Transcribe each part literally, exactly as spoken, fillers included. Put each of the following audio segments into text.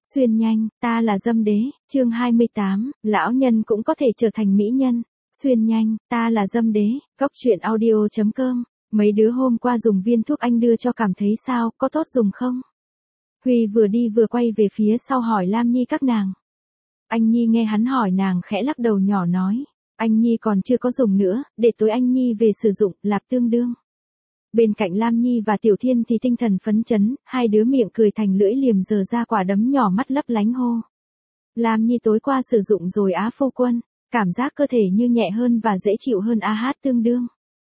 Xuyên nhanh, ta là dâm đế, chương hai mươi tám, lão nhân cũng có thể trở thành mỹ nhân. Xuyên nhanh, ta là dâm đế, góc truyện audio.com, mấy đứa hôm qua dùng viên thuốc anh đưa cho cảm thấy sao, có tốt dùng không? Huy vừa đi vừa quay về phía sau hỏi Lam Nhi các nàng. Anh Nhi nghe hắn hỏi nàng khẽ lắc đầu nhỏ nói, anh Nhi còn chưa có dùng nữa, để tối anh Nhi về sử dụng, lạp tương đương. Bên cạnh Lam Nhi và Tiểu Thiên thì tinh thần phấn chấn, hai đứa miệng cười thành lưỡi liềm giở ra quả đấm nhỏ mắt lấp lánh hô. Lam Nhi tối qua sử dụng rồi á phu quân, cảm giác cơ thể như nhẹ hơn và dễ chịu hơn á hát tương đương.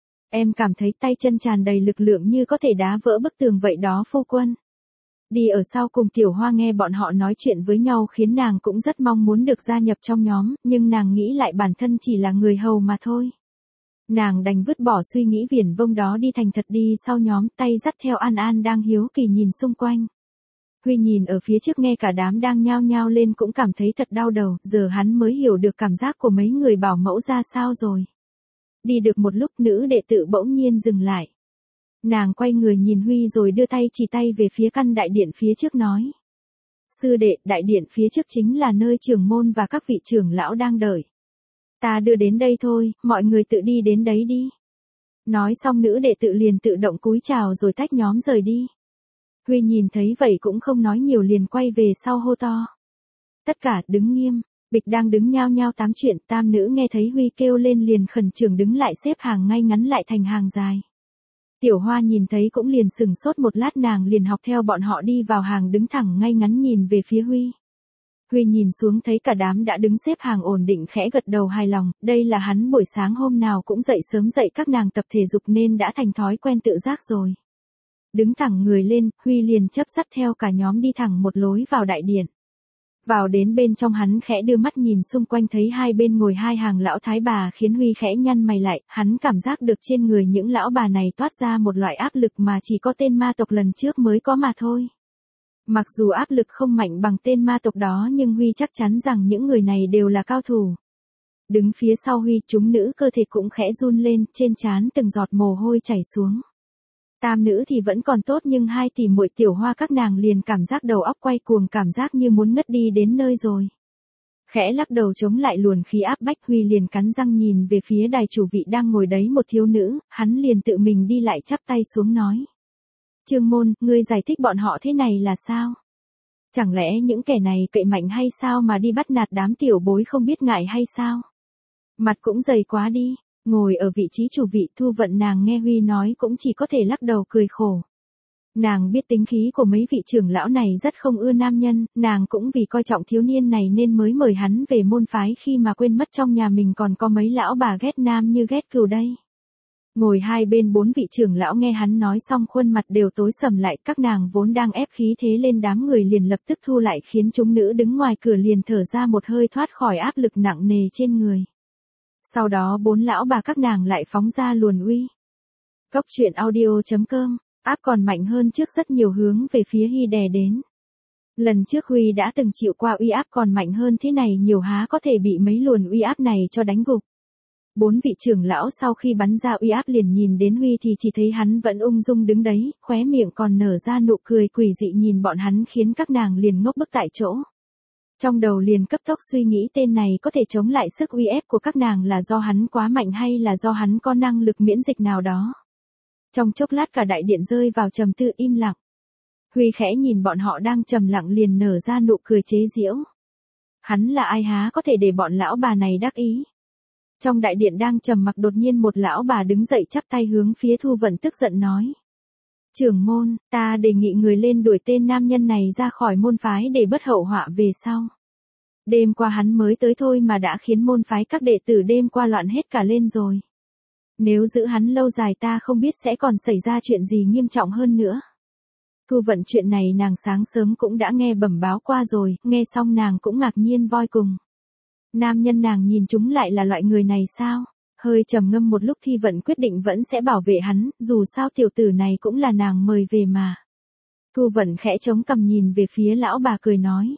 Em cảm thấy tay chân tràn đầy lực lượng như có thể đá vỡ bức tường vậy đó phu quân. Đi ở sau cùng Tiểu Hoa nghe bọn họ nói chuyện với nhau khiến nàng cũng rất mong muốn được gia nhập trong nhóm, nhưng nàng nghĩ lại bản thân chỉ là người hầu mà thôi. Nàng đành vứt bỏ suy nghĩ viển vông đó đi thành thật đi sau nhóm, tay dắt theo An An đang hiếu kỳ nhìn xung quanh. Huy nhìn ở phía trước nghe cả đám đang nhao nhao lên cũng cảm thấy thật đau đầu, giờ hắn mới hiểu được cảm giác của mấy người bảo mẫu ra sao rồi. Đi được một lúc nữ đệ tử bỗng nhiên dừng lại. Nàng quay người nhìn Huy rồi đưa tay chỉ tay về phía căn đại điện phía trước nói. Sư đệ, đại điện phía trước chính là nơi trưởng môn và các vị trưởng lão đang đợi. Ta đưa đến đây thôi, mọi người tự đi đến đấy đi. Nói xong nữ đệ tử liền tự động cúi chào rồi tách nhóm rời đi. Huy nhìn thấy vậy cũng không nói nhiều liền quay về sau hô to. Tất cả đứng nghiêm, bịch đang đứng nhao nhao tám chuyện, tam nữ nghe thấy Huy kêu lên liền khẩn trương đứng lại xếp hàng ngay ngắn lại thành hàng dài. Tiểu Hoa nhìn thấy cũng liền sừng sốt một lát nàng liền học theo bọn họ đi vào hàng đứng thẳng ngay ngắn nhìn về phía Huy. Huy nhìn xuống thấy cả đám đã đứng xếp hàng ổn định khẽ gật đầu hài lòng, đây là hắn buổi sáng hôm nào cũng dậy sớm dậy các nàng tập thể dục nên đã thành thói quen tự giác rồi. Đứng thẳng người lên, Huy liền chấp dắt theo cả nhóm đi thẳng một lối vào đại điện. Vào đến bên trong hắn khẽ đưa mắt nhìn xung quanh thấy hai bên ngồi hai hàng lão thái bà khiến Huy khẽ nhăn mày lại, hắn cảm giác được trên người những lão bà này toát ra một loại áp lực mà chỉ có tên ma tộc lần trước mới có mà thôi. Mặc dù áp lực không mạnh bằng tên ma tộc đó nhưng Huy chắc chắn rằng những người này đều là cao thủ. Đứng phía sau Huy chúng nữ cơ thể cũng khẽ run lên, trên trán từng giọt mồ hôi chảy xuống. Tam nữ thì vẫn còn tốt nhưng hai tỷ muội Tiểu Hoa các nàng liền cảm giác đầu óc quay cuồng cảm giác như muốn ngất đi đến nơi rồi. Khẽ lắc đầu chống lại luồn khí áp bách Huy liền cắn răng nhìn về phía đài chủ vị đang ngồi đấy một thiếu nữ, hắn liền tự mình đi lại chắp tay xuống nói. Trương môn, ngươi giải thích bọn họ thế này là sao? Chẳng lẽ những kẻ này cậy mạnh hay sao mà đi bắt nạt đám tiểu bối không biết ngại hay sao? Mặt cũng dày quá đi, ngồi ở vị trí chủ vị Thu Vận nàng nghe Huy nói cũng chỉ có thể lắc đầu cười khổ. Nàng biết tính khí của mấy vị trưởng lão này rất không ưa nam nhân, nàng cũng vì coi trọng thiếu niên này nên mới mời hắn về môn phái khi mà quên mất trong nhà mình còn có mấy lão bà ghét nam như ghét cừu đây. Ngồi hai bên bốn vị trưởng lão nghe hắn nói xong khuôn mặt đều tối sầm lại, các nàng vốn đang ép khí thế lên đám người liền lập tức thu lại khiến chúng nữ đứng ngoài cửa liền thở ra một hơi thoát khỏi áp lực nặng nề trên người. Sau đó bốn lão bà các nàng lại phóng ra luồn uy. Góc truyện audio.com, áp còn mạnh hơn trước rất nhiều hướng về phía Huy đè đến. Lần trước Huy đã từng chịu qua uy áp còn mạnh hơn thế này nhiều há có thể bị mấy luồn uy áp này cho đánh gục. Bốn vị trưởng lão sau khi bắn ra uy áp liền nhìn đến Huy thì chỉ thấy hắn vẫn ung dung đứng đấy, khóe miệng còn nở ra nụ cười quỷ dị nhìn bọn hắn khiến các nàng liền ngốc bức tại chỗ. Trong đầu liền cấp tốc suy nghĩ tên này có thể chống lại sức uy ép của các nàng là do hắn quá mạnh hay là do hắn có năng lực miễn dịch nào đó. Trong chốc lát cả đại điện rơi vào trầm tư im lặng. Huy khẽ nhìn bọn họ đang trầm lặng liền nở ra nụ cười chế giễu. Hắn là ai há có thể để bọn lão bà này đắc ý. Trong đại điện đang trầm mặc đột nhiên một lão bà đứng dậy chắp tay hướng phía Thu Vận tức giận nói. Trưởng môn, ta đề nghị người lên đuổi tên nam nhân này ra khỏi môn phái để bất hậu họa về sau. Đêm qua hắn mới tới thôi mà đã khiến môn phái các đệ tử đêm qua loạn hết cả lên rồi. Nếu giữ hắn lâu dài ta không biết sẽ còn xảy ra chuyện gì nghiêm trọng hơn nữa. Thu Vận chuyện này nàng sáng sớm cũng đã nghe bẩm báo qua rồi, nghe xong nàng cũng ngạc nhiên voi cùng. Nam nhân nàng nhìn chúng lại là loại người này sao? Hơi trầm ngâm một lúc Thi Vận quyết định vẫn sẽ bảo vệ hắn, dù sao tiểu tử này cũng là nàng mời về mà. Thu Vận khẽ chống cằm nhìn về phía lão bà cười nói.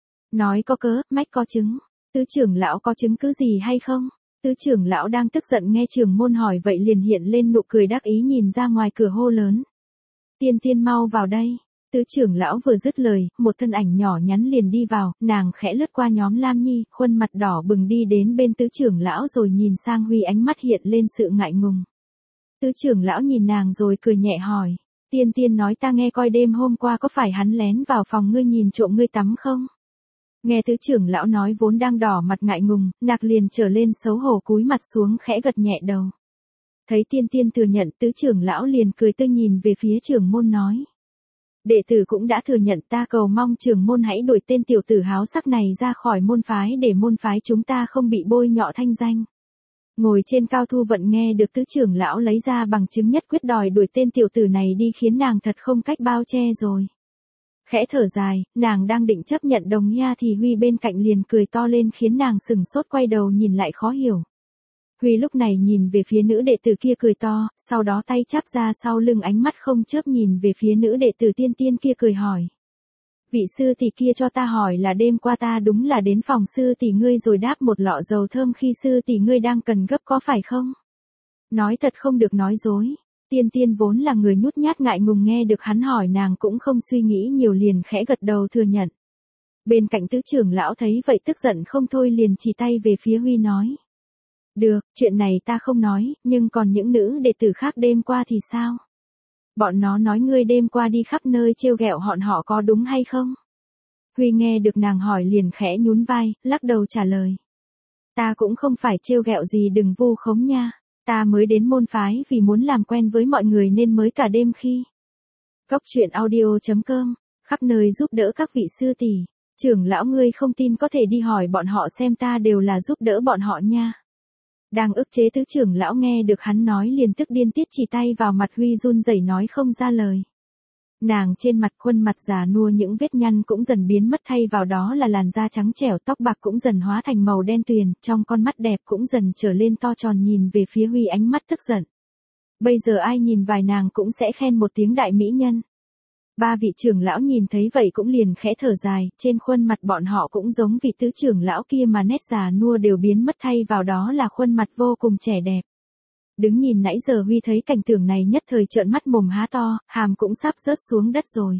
Nói có cớ, mách có chứng. Tứ trưởng lão có chứng cứ gì hay không? Tứ trưởng lão đang tức giận nghe trưởng môn hỏi vậy liền hiện lên nụ cười đắc ý nhìn ra ngoài cửa hô lớn. Tiên tiên mau vào đây. Tứ trưởng lão vừa dứt lời, một thân ảnh nhỏ nhắn liền đi vào, nàng khẽ lướt qua nhóm Lam Nhi, khuôn mặt đỏ bừng đi đến bên tứ trưởng lão rồi nhìn sang Huy, ánh mắt hiện lên sự ngại ngùng. Tứ trưởng lão nhìn nàng rồi cười nhẹ hỏi, Tiên Tiên nói ta nghe coi đêm hôm qua có phải hắn lén vào phòng ngươi nhìn trộm ngươi tắm không? Nghe tứ trưởng lão nói vốn đang đỏ mặt ngại ngùng, nạc liền trở lên xấu hổ cúi mặt xuống khẽ gật nhẹ đầu. Thấy Tiên Tiên thừa nhận, tứ trưởng lão liền cười tươi nhìn về phía trưởng môn nói. Đệ tử cũng đã thừa nhận, ta cầu mong trưởng môn hãy đuổi tên tiểu tử háo sắc này ra khỏi môn phái để môn phái chúng ta không bị bôi nhọ thanh danh. Ngồi trên cao Thu Vận nghe được tứ trưởng lão lấy ra bằng chứng nhất quyết đòi đuổi tên tiểu tử này đi khiến nàng thật không cách bao che rồi. Khẽ thở dài, nàng đang định chấp nhận đồng nha thì Huy bên cạnh liền cười to lên khiến nàng sừng sốt quay đầu nhìn lại khó hiểu. Huy lúc này nhìn về phía nữ đệ tử kia cười to, sau đó tay chắp ra sau lưng ánh mắt không chớp nhìn về phía nữ đệ tử Tiên Tiên kia cười hỏi. Vị sư tỷ kia cho ta hỏi là đêm qua ta đúng là đến phòng sư tỷ ngươi rồi đáp một lọ dầu thơm khi sư tỷ ngươi đang cần gấp có phải không? Nói thật không được nói dối. Tiên Tiên vốn là người nhút nhát ngại ngùng nghe được hắn hỏi nàng cũng không suy nghĩ nhiều liền khẽ gật đầu thừa nhận. Bên cạnh tứ trưởng lão thấy vậy tức giận không thôi liền chỉ tay về phía Huy nói. Được, chuyện này ta không nói, nhưng còn những nữ đệ tử khác đêm qua thì sao? Bọn nó nói ngươi đêm qua đi khắp nơi trêu ghẹo bọn họ có đúng hay không? Huy nghe được nàng hỏi liền khẽ nhún vai, lắc đầu trả lời. Ta cũng không phải trêu ghẹo gì, đừng vu khống nha. Ta mới đến môn phái vì muốn làm quen với mọi người nên mới cả đêm khi. Góc truyện audio chấm com, khắp nơi giúp đỡ các vị sư tỷ. Trưởng lão ngươi không tin có thể đi hỏi bọn họ xem, ta đều là giúp đỡ bọn họ nha. Đang ức chế tứ trưởng lão nghe được hắn nói liền tức điên tiết chỉ tay vào mặt Huy run rẩy nói không ra lời. Nàng trên mặt khuôn mặt già nua những vết nhăn cũng dần biến mất, thay vào đó là làn da trắng trẻo, tóc bạc cũng dần hóa thành màu đen tuyền, trong con mắt đẹp cũng dần trở lên to tròn nhìn về phía Huy ánh mắt tức giận. Bây giờ ai nhìn vài nàng cũng sẽ khen một tiếng đại mỹ nhân. Ba vị trưởng lão nhìn thấy vậy cũng liền khẽ thở dài, trên khuôn mặt bọn họ cũng giống vị tứ trưởng lão kia mà nét già nua đều biến mất, thay vào đó là khuôn mặt vô cùng trẻ đẹp. Đứng nhìn nãy giờ Huy thấy cảnh tượng này nhất thời trợn mắt mồm há to, hàm cũng sắp rớt xuống đất rồi.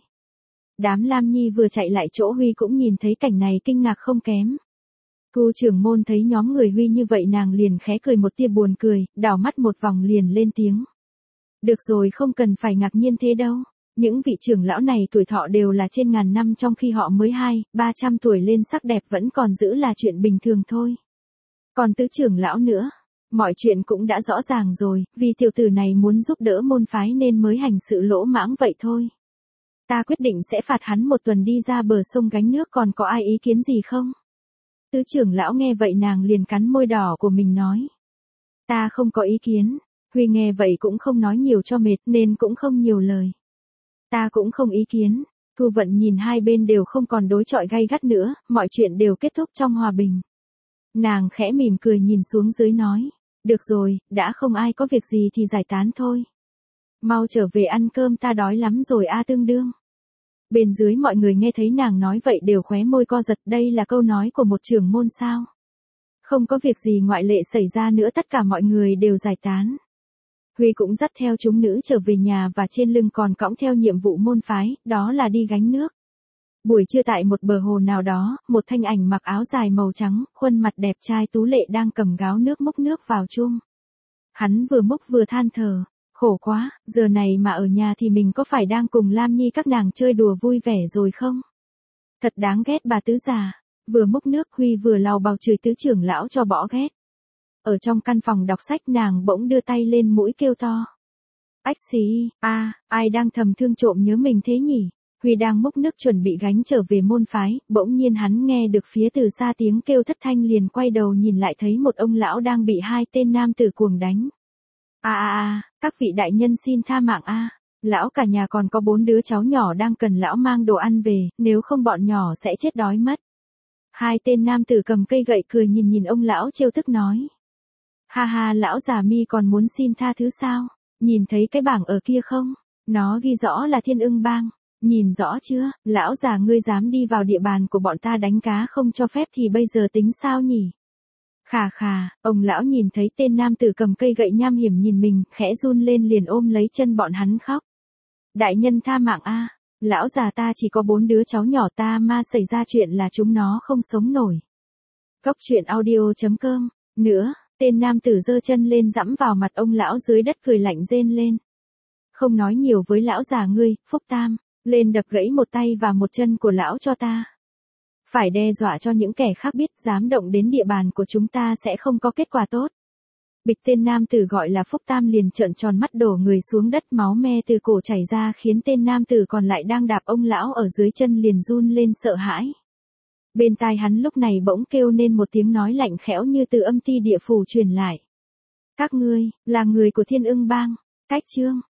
Đám Lam Nhi vừa chạy lại chỗ Huy cũng nhìn thấy cảnh này kinh ngạc không kém. Thu trưởng môn thấy nhóm người Huy như vậy nàng liền khẽ cười một tia buồn cười, đảo mắt một vòng liền lên tiếng. Được rồi, không cần phải ngạc nhiên thế đâu. Những vị trưởng lão này tuổi thọ đều là trên ngàn năm, trong khi họ mới hai, ba trăm tuổi lên sắc đẹp vẫn còn giữ là chuyện bình thường thôi. Còn tứ trưởng lão nữa, mọi chuyện cũng đã rõ ràng rồi, vì tiểu tử này muốn giúp đỡ môn phái nên mới hành sự lỗ mãng vậy thôi. Ta quyết định sẽ phạt hắn một tuần đi ra bờ sông gánh nước, còn có ai ý kiến gì không? Tứ trưởng lão nghe vậy nàng liền cắn môi đỏ của mình nói. Ta không có ý kiến. Huy nghe vậy cũng không nói nhiều cho mệt nên cũng không nhiều lời. Ta cũng không ý kiến. Thu Vận nhìn hai bên đều không còn đối chọi gay gắt nữa, mọi chuyện đều kết thúc trong hòa bình. Nàng khẽ mỉm cười nhìn xuống dưới nói. Được rồi, đã không ai có việc gì thì giải tán thôi. Mau trở về ăn cơm, ta đói lắm rồi a tương đương. Bên dưới mọi người nghe thấy nàng nói vậy đều khóe môi co giật, đây là câu nói của một trưởng môn sao? Không có việc gì ngoại lệ xảy ra nữa, tất cả mọi người đều giải tán. Huy cũng dắt theo chúng nữ trở về nhà và trên lưng còn cõng theo nhiệm vụ môn phái, đó là đi gánh nước. Buổi trưa tại một bờ hồ nào đó, một thanh ảnh mặc áo dài màu trắng, khuôn mặt đẹp trai tú lệ đang cầm gáo nước múc nước vào chung. Hắn vừa múc vừa than thở, khổ quá, giờ này mà ở nhà thì mình có phải đang cùng Lam Nhi các nàng chơi đùa vui vẻ rồi không? Thật đáng ghét bà tứ già. Vừa múc nước Huy vừa lào bào chửi tứ trưởng lão cho bỏ ghét. Ở trong căn phòng đọc sách nàng bỗng đưa tay lên mũi kêu to. Ách xì, a, ai đang thầm thương trộm nhớ mình thế nhỉ? Huy đang múc nước chuẩn bị gánh trở về môn phái, bỗng nhiên hắn nghe được phía từ xa tiếng kêu thất thanh liền quay đầu nhìn lại thấy một ông lão đang bị hai tên nam tử cuồng đánh. A a a, các vị đại nhân xin tha mạng a. Lão cả nhà còn có bốn đứa cháu nhỏ đang cần lão mang đồ ăn về, nếu không bọn nhỏ sẽ chết đói mất. Hai tên nam tử cầm cây gậy cười nhìn nhìn ông lão trêu tức nói. Ha ha, lão già mi còn muốn xin tha thứ sao? Nhìn thấy cái bảng ở kia không? Nó ghi rõ là Thiên Ưng Bang. Nhìn rõ chưa? Lão già ngươi dám đi vào địa bàn của bọn ta đánh cá không cho phép thì bây giờ tính sao nhỉ? Khà khà, ông lão nhìn thấy tên nam tử cầm cây gậy nham hiểm nhìn mình, khẽ run lên liền ôm lấy chân bọn hắn khóc. Đại nhân tha mạng a. Lão già ta chỉ có bốn đứa cháu nhỏ ta mà xảy ra chuyện là chúng nó không sống nổi. Cốc truyện audio chấm com. Nữa, tên nam tử giơ chân lên dẫm vào mặt ông lão dưới đất cười lạnh rên lên. Không nói nhiều với lão già ngươi, Phúc Tam, lên đập gãy một tay và một chân của lão cho ta. Phải đe dọa cho những kẻ khác biết dám động đến địa bàn của chúng ta sẽ không có kết quả tốt. Bịch tên nam tử gọi là Phúc Tam liền trợn tròn mắt đổ người xuống đất, máu me từ cổ chảy ra khiến tên nam tử còn lại đang đạp ông lão ở dưới chân liền run lên sợ hãi. Bên tai hắn lúc này bỗng kêu nên một tiếng nói lạnh khẽo như từ âm ti địa phủ truyền lại. Các ngươi, là người của Thiên Ưng Bang, cách chương.